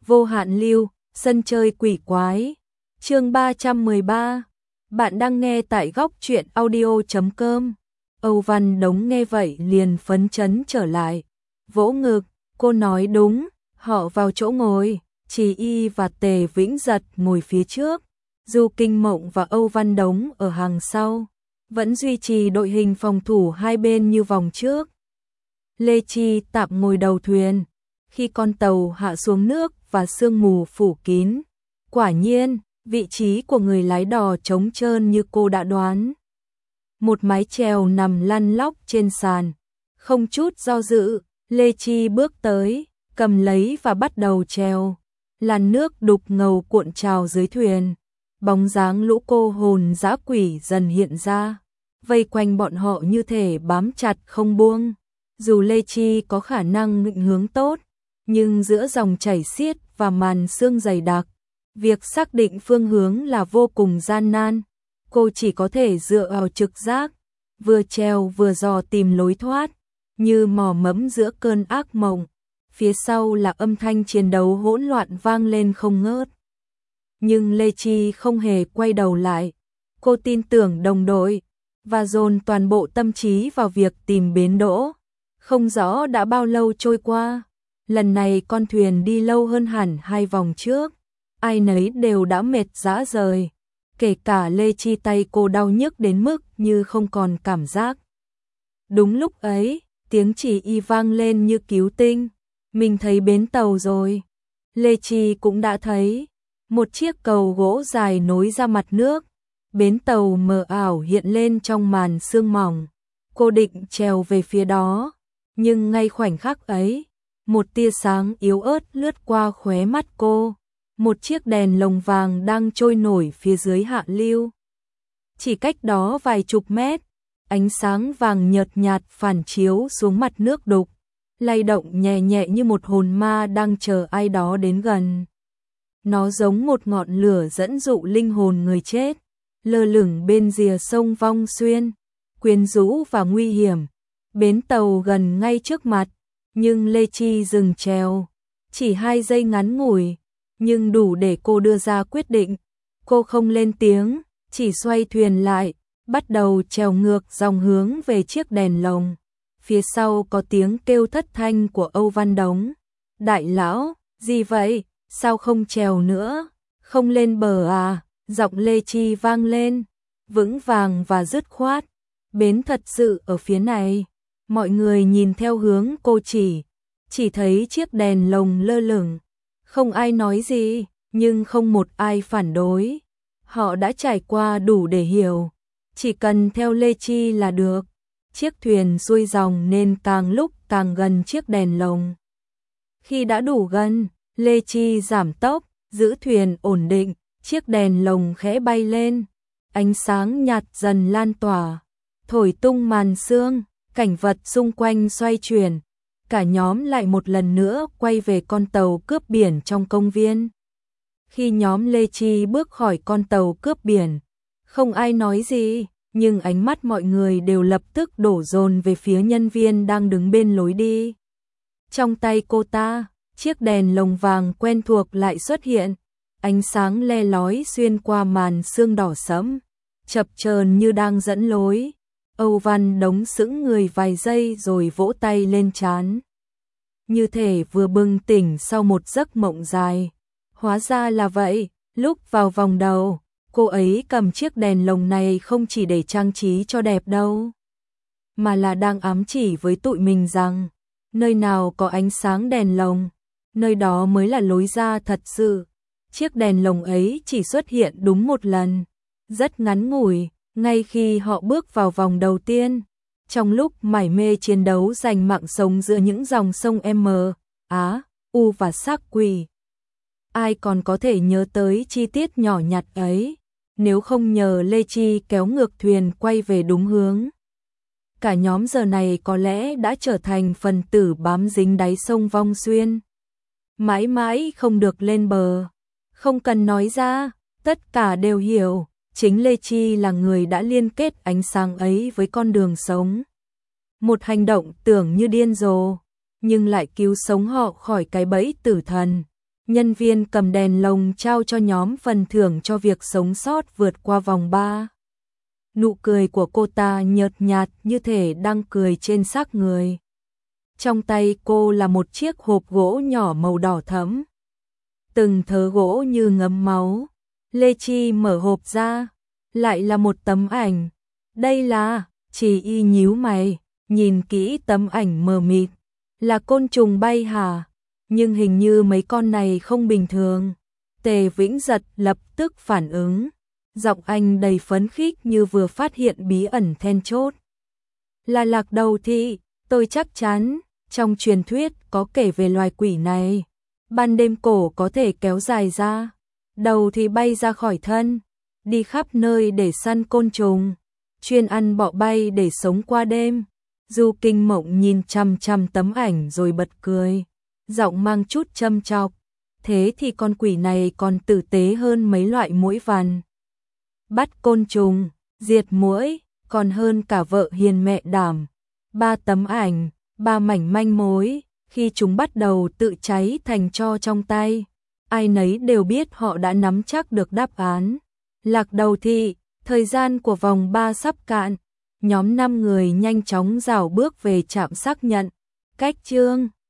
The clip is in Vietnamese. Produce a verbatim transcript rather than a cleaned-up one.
Vô hạn lưu, sân chơi quỷ quái. Chương ba trăm mười ba. Bạn đang nghe tại góc truyện audio chấm com. Âu Văn Đống nghe vậy liền phấn chấn trở lại. Vỗ ngực, cô nói đúng, họ vào chỗ ngồi, Trì Y và Tề Vĩnh Giật ngồi phía trước, Du Kinh Mộng và Âu Văn Đống ở hàng sau, vẫn duy trì đội hình phòng thủ hai bên như vòng trước. Lê Chi tạm ngồi đầu thuyền, khi con tàu hạ xuống nước và sương mù phủ kín. Quả nhiên, vị trí của người lái đò trống trơn như cô đã đoán. Một mái chèo nằm lăn lóc trên sàn. Không chút do dự, Lê Chi bước tới, cầm lấy và bắt đầu chèo. Làn nước đục ngầu cuộn trào dưới thuyền. Bóng dáng lũ cô hồn dã quỷ dần hiện ra, vây quanh bọn họ như thể bám chặt không buông. Dù Lê Chi có khả năng định hướng tốt, nhưng giữa dòng chảy xiết và màn sương dày đặc, việc xác định phương hướng là vô cùng gian nan. Cô chỉ có thể dựa vào trực giác, vừa treo vừa dò tìm lối thoát, như mò mẫm giữa cơn ác mộng. Phía sau là âm thanh chiến đấu hỗn loạn vang lên không ngớt. Nhưng Lê Chi không hề quay đầu lại. Cô tin tưởng đồng đội và dồn toàn bộ tâm trí vào việc tìm bến đỗ. Không rõ đã bao lâu trôi qua, lần này con thuyền đi lâu hơn hẳn hai vòng trước. Ai nấy đều đã mệt rã rời, kể cả Lê Chi. Tay cô đau nhức đến mức như không còn cảm giác. Đúng lúc ấy, tiếng Trì Y vang lên như cứu tinh. Mình thấy bến tàu rồi. Lê Chi cũng đã thấy. Một chiếc cầu gỗ dài nối ra mặt nước. Bến tàu mờ ảo hiện lên trong màn sương mỏng. Cô định trèo về phía đó. Nhưng ngay khoảnh khắc ấy, một tia sáng yếu ớt lướt qua khóe mắt cô. Một chiếc đèn lồng vàng đang trôi nổi phía dưới hạ lưu. Chỉ cách đó vài chục mét, ánh sáng vàng nhợt nhạt phản chiếu xuống mặt nước đục, lay động nhẹ nhẹ như một hồn ma đang chờ ai đó đến gần. Nó giống một ngọn lửa dẫn dụ linh hồn người chết, lơ lửng bên rìa sông Vong Xuyên, quyến rũ và nguy hiểm. Bến tàu gần ngay trước mặt, nhưng Lê Chi dừng chèo, chỉ hai giây ngắn ngủi, nhưng đủ để cô đưa ra quyết định. Cô không lên tiếng, chỉ xoay thuyền lại, bắt đầu chèo ngược dòng hướng về chiếc đèn lồng. Phía sau có tiếng kêu thất thanh của Âu Văn Đống. Đại lão, gì vậy, sao không chèo nữa, không lên bờ à? Giọng Lê Chi vang lên, vững vàng và dứt khoát. Bến thật sự ở phía này. Mọi người nhìn theo hướng cô chỉ, chỉ thấy chiếc đèn lồng lơ lửng. Không ai nói gì, nhưng không một ai phản đối. Họ đã trải qua đủ để hiểu, chỉ cần theo Lê Chi là được. Chiếc thuyền xuôi dòng nên càng lúc càng gần chiếc đèn lồng. Khi đã đủ gần, Lê Chi giảm tốc, giữ thuyền ổn định, chiếc đèn lồng khẽ bay lên. Ánh sáng nhạt dần lan tỏa, thổi tung màn sương. Cảnh vật xung quanh xoay chuyển, cả nhóm lại một lần nữa quay về con tàu cướp biển trong công viên. Khi nhóm Lê Chi bước khỏi con tàu cướp biển, không ai nói gì, nhưng ánh mắt mọi người đều lập tức đổ dồn về phía nhân viên đang đứng bên lối đi. Trong tay cô ta, chiếc đèn lồng vàng quen thuộc lại xuất hiện, ánh sáng le lói xuyên qua màn sương đỏ sẫm, chập chờn như đang dẫn lối. Âu Văn Đống sững người vài giây rồi vỗ tay lên trán. Như thể vừa bừng tỉnh sau một giấc mộng dài. Hóa ra là vậy, lúc vào vòng đầu, cô ấy cầm chiếc đèn lồng này không chỉ để trang trí cho đẹp đâu, mà là đang ám chỉ với tụi mình rằng, nơi nào có ánh sáng đèn lồng, nơi đó mới là lối ra thật sự. Chiếc đèn lồng ấy chỉ xuất hiện đúng một lần, rất ngắn ngủi. Ngay khi họ bước vào vòng đầu tiên, trong lúc mải mê chiến đấu giành mạng sống giữa những dòng sông M, Á, U và xác quỷ. Ai còn có thể nhớ tới chi tiết nhỏ nhặt ấy, nếu không nhờ Lê Chi kéo ngược thuyền quay về đúng hướng. Cả nhóm giờ này có lẽ đã trở thành phần tử bám dính đáy sông Vong Xuyên. Mãi mãi không được lên bờ. Không cần nói ra, tất cả đều hiểu. Chính Lê Chi là người đã liên kết ánh sáng ấy với con đường sống. Một hành động tưởng như điên rồ, nhưng lại cứu sống họ khỏi cái bẫy tử thần. Nhân viên cầm đèn lồng trao cho nhóm phần thưởng cho việc sống sót vượt qua vòng ba. Nụ cười của cô ta nhợt nhạt như thể đang cười trên xác người. Trong tay cô là một chiếc hộp gỗ nhỏ màu đỏ thẫm. Từng thớ gỗ như ngấm máu. Lê Chi mở hộp ra, lại là một tấm ảnh. Đây là, Chỉ Y nhíu mày, nhìn kỹ tấm ảnh mờ mịt. Là côn trùng bay hả? Nhưng hình như mấy con này không bình thường. Tề Vĩnh Giật lập tức phản ứng. Giọng anh đầy phấn khích như vừa phát hiện bí ẩn then chốt. Là Lạc Đầu Thị, tôi chắc chắn, trong truyền thuyết có kể về loài quỷ này. Ban đêm cổ có thể kéo dài ra, đầu thì bay ra khỏi thân, đi khắp nơi để săn côn trùng, chuyên ăn bọ bay để sống qua đêm. Du Kinh Mộng nhìn chằm chằm tấm ảnh rồi bật cười, giọng mang chút châm chọc. Thế thì con quỷ này còn tử tế hơn mấy loại muỗi vằn. Bắt côn trùng, diệt muỗi, còn hơn cả vợ hiền mẹ đảm. Ba tấm ảnh, ba mảnh manh mối, khi chúng bắt đầu tự cháy thành tro trong tay, ai nấy đều biết họ đã nắm chắc được đáp án. Lạc Đầu Thị, thời gian của vòng ba sắp cạn. Nhóm năm người nhanh chóng rảo bước về trạm xác nhận. Cách chương